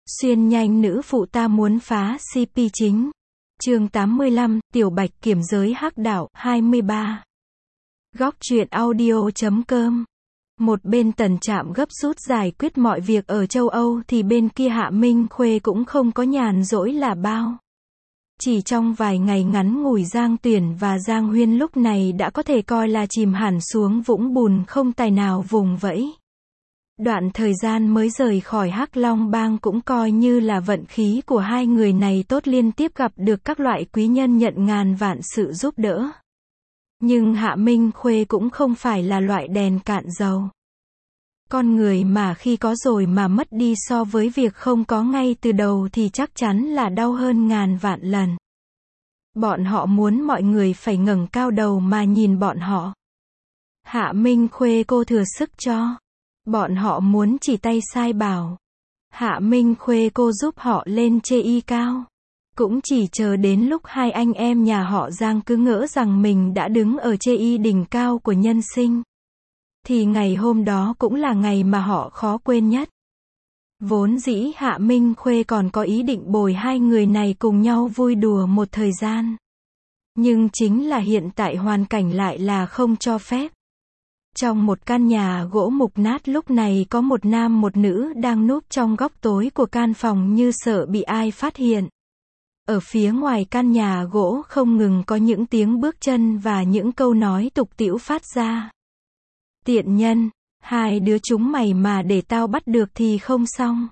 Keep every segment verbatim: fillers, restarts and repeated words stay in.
Xuyên nhanh nữ phụ ta muốn phá xê pê chính. Chương tám mươi lăm, Tiểu Bạch kiểm giới hắc đạo, hai mươi ba. Góc truyện audio chấm com. Một bên Tần Trạm gấp rút giải quyết mọi việc ở châu Âu thì bên kia Hạ Minh Khuê cũng không có nhàn rỗi là bao. Chỉ trong vài ngày ngắn ngủi Giang Tuyển và Giang Huyên lúc này đã có thể coi là chìm hẳn xuống vũng bùn không tài nào vùng vẫy. Đoạn thời gian mới rời khỏi Hắc Long Bang cũng coi như là vận khí của hai người này tốt, liên tiếp gặp được các loại quý nhân nhận ngàn vạn sự giúp đỡ. Nhưng Hạ Minh Khuê cũng không phải là loại đèn cạn dầu. Con người mà khi có rồi mà mất đi so với việc không có ngay từ đầu thì chắc chắn là đau hơn ngàn vạn lần. Bọn họ muốn mọi người phải ngẩng cao đầu mà nhìn bọn họ. Hạ Minh Khuê cô thừa sức cho. Bọn họ muốn chỉ tay sai bảo. Hạ Minh Khuê cô giúp họ lên chê y cao. Cũng chỉ chờ đến lúc hai anh em nhà họ Giang cứ ngỡ rằng mình đã đứng ở chê y đỉnh cao của nhân sinh. Thì ngày hôm đó cũng là ngày mà họ khó quên nhất. Vốn dĩ Hạ Minh Khuê còn có ý định bồi hai người này cùng nhau vui đùa một thời gian. Nhưng chính là hiện tại hoàn cảnh lại là không cho phép. Trong một căn nhà gỗ mục nát lúc này có một nam một nữ đang núp trong góc tối của căn phòng như sợ bị ai phát hiện. Ở phía ngoài căn nhà gỗ không ngừng có những tiếng bước chân và những câu nói tục tĩu phát ra. Tiện nhân, hai đứa chúng mày mà để tao bắt được thì không xong.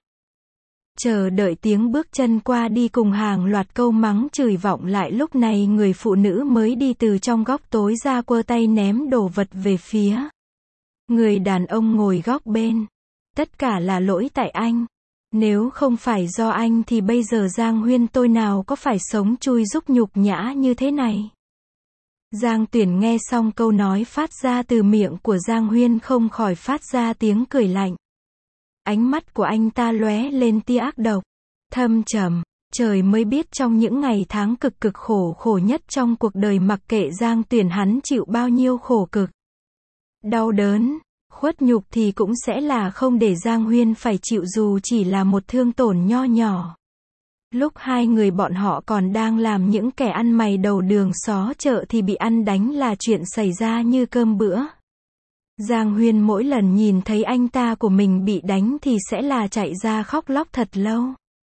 Chờ đợi tiếng bước chân qua đi cùng hàng loạt câu mắng chửi vọng lại, lúc này người phụ nữ mới đi từ trong góc tối ra, quơ tay ném đồ vật về phía người đàn ông ngồi góc bên. Tất cả là lỗi tại anh. Nếu không phải do anh thì bây giờ Giang Huyên tôi nào có phải sống chui rúc nhục nhã như thế này. Giang Tuyển nghe xong câu nói phát ra từ miệng của Giang Huyên không khỏi phát ra tiếng cười lạnh. Ánh mắt của anh ta lóe lên tia ác độc, thâm trầm. Trời mới biết trong những ngày tháng cực cực khổ khổ nhất trong cuộc đời, mặc kệ Giang Tuyển hắn chịu bao nhiêu khổ cực, đau đớn, khuất nhục thì cũng sẽ là không để Giang Huyên phải chịu dù chỉ là một thương tổn nho nhỏ. Lúc hai người bọn họ còn đang làm những kẻ ăn mày đầu đường xó chợ thì bị ăn đánh là chuyện xảy ra như cơm bữa. Giang Huyên mỗi lần nhìn thấy anh ta của mình bị đánh thì sẽ là chạy ra khóc lóc thật lâu.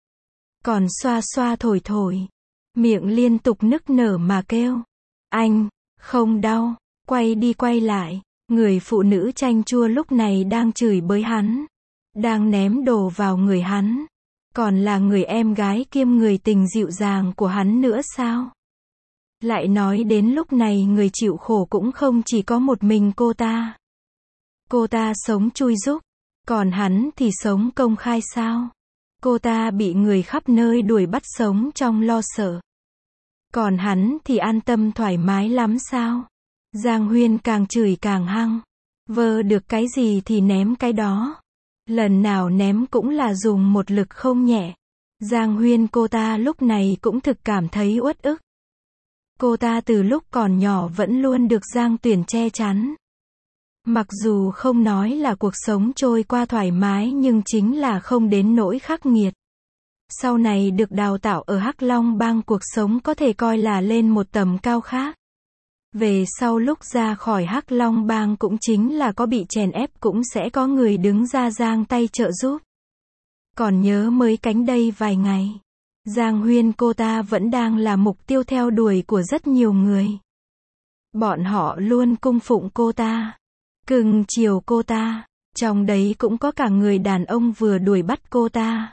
Còn xoa xoa thổi thổi, miệng liên tục nức nở mà kêu. Anh, không đau, quay đi quay lại. Người phụ nữ chanh chua lúc này đang chửi bới hắn, đang ném đồ vào người hắn. Còn là người em gái kiêm người tình dịu dàng của hắn nữa sao? Lại nói đến lúc này người chịu khổ cũng không chỉ có một mình cô ta. Cô ta sống chui rúc, còn hắn thì sống công khai sao? Cô ta bị người khắp nơi đuổi bắt sống trong lo sợ, còn hắn thì an tâm thoải mái lắm sao? Giang Huyên càng chửi càng hăng, vơ được cái gì thì ném cái đó. Lần nào ném cũng là dùng một lực không nhẹ. Giang Huyên cô ta lúc này cũng thực cảm thấy uất ức. Cô ta từ lúc còn nhỏ vẫn luôn được Giang Tuyển che chắn. Mặc dù không nói là cuộc sống trôi qua thoải mái nhưng chính là không đến nỗi khắc nghiệt. Sau này được đào tạo ở Hắc Long Bang, cuộc sống có thể coi là lên một tầm cao khác. Về sau lúc ra khỏi Hắc Long Bang cũng chính là có bị chèn ép cũng sẽ có người đứng ra giang tay trợ giúp. Còn nhớ mới cánh đây vài ngày, Giang Huyên cô ta vẫn đang là mục tiêu theo đuổi của rất nhiều người. Bọn họ luôn cung phụng cô ta, cưng chiều cô ta, trong đấy cũng có cả người đàn ông vừa đuổi bắt cô ta.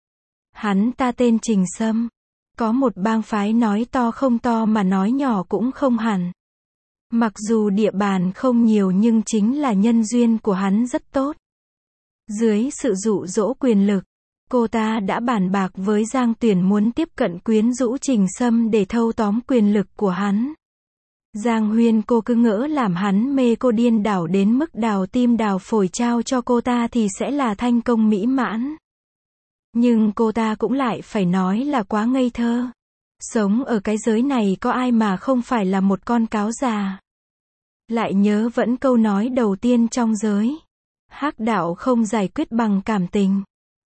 Hắn ta tên Trình Sâm, có một bang phái nói to không to mà nói nhỏ cũng không hẳn. Mặc dù địa bàn không nhiều nhưng chính là nhân duyên của hắn rất tốt. Dưới sự dụ dỗ quyền lực, cô ta đã bàn bạc với Giang Tuyển muốn tiếp cận quyến rũ Trình Sâm để thâu tóm quyền lực của hắn. Giang Huyên cô cứ ngỡ làm hắn mê cô điên đảo đến mức đào tim đào phổi trao cho cô ta thì sẽ là thành công mỹ mãn. Nhưng cô ta cũng lại phải nói là quá ngây thơ. Sống ở cái giới này có ai mà không phải là một con cáo già. Lại nhớ vẫn câu nói đầu tiên trong giới. Hắc đạo không giải quyết bằng cảm tình,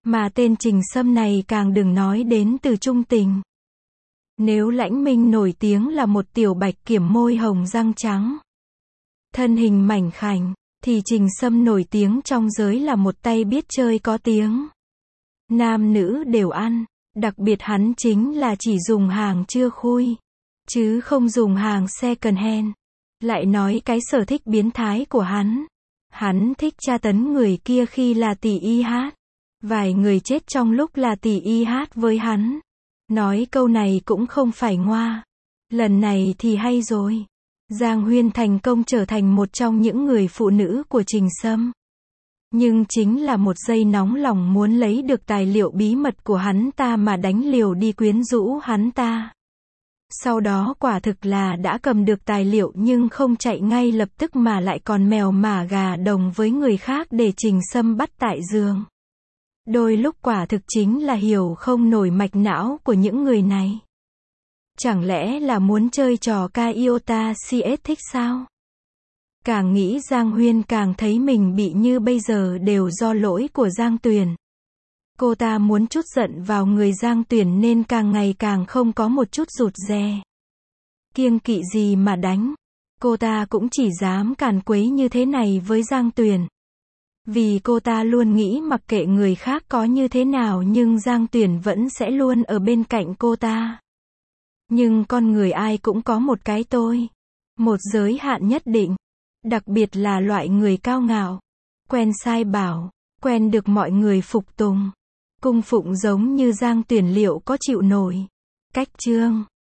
Mà tên Trình Sâm này càng đừng nói đến từ trung tình. Nếu Lãnh Minh nổi tiếng là một tiểu bạch kiểm môi hồng răng trắng, thân hình mảnh khảnh, thì Trình Sâm nổi tiếng trong giới là một tay biết chơi có tiếng. Nam nữ đều ăn, đặc biệt hắn chính là chỉ dùng hàng chưa khui, chứ không dùng hàng second hand. Lại nói cái sở thích biến thái của hắn. Hắn thích tra tấn người kia khi là tỷ y hát. Vài người chết trong lúc là tỷ y hát với hắn. Nói câu này cũng không phải ngoa. Lần này thì hay rồi. Giang Huyên thành công trở thành một trong những người phụ nữ của Trình Sâm. Nhưng chính là một giây nóng lòng muốn lấy được tài liệu bí mật của hắn ta mà đánh liều đi quyến rũ hắn ta. Sau đó quả thực là đã cầm được tài liệu nhưng không chạy ngay lập tức mà lại còn mèo mả gà đồng với người khác để Trình Sâm bắt tại giường. Đôi lúc quả thực chính là hiểu không nổi mạch não của những người này. Chẳng lẽ là muốn chơi trò ca iota cs thích sao? Càng nghĩ Giang Huyên càng thấy mình bị như bây giờ đều do lỗi của Giang Tuyền. Cô ta muốn trút giận vào người Giang Tuyền nên càng ngày càng không có một chút rụt rè. Kiêng kỵ gì mà đánh. Cô ta cũng chỉ dám càn quấy như thế này với Giang Tuyền. Vì cô ta luôn nghĩ mặc kệ người khác có như thế nào nhưng Giang Tuyền vẫn sẽ luôn ở bên cạnh cô ta. Nhưng con người ai cũng có một cái tôi. Một giới hạn nhất định. Đặc biệt là loại người cao ngạo. Quen sai bảo. Quen được mọi người phục tùng. Cung phụng giống như Giang Tuyền liệu có chịu nổi. Cách chương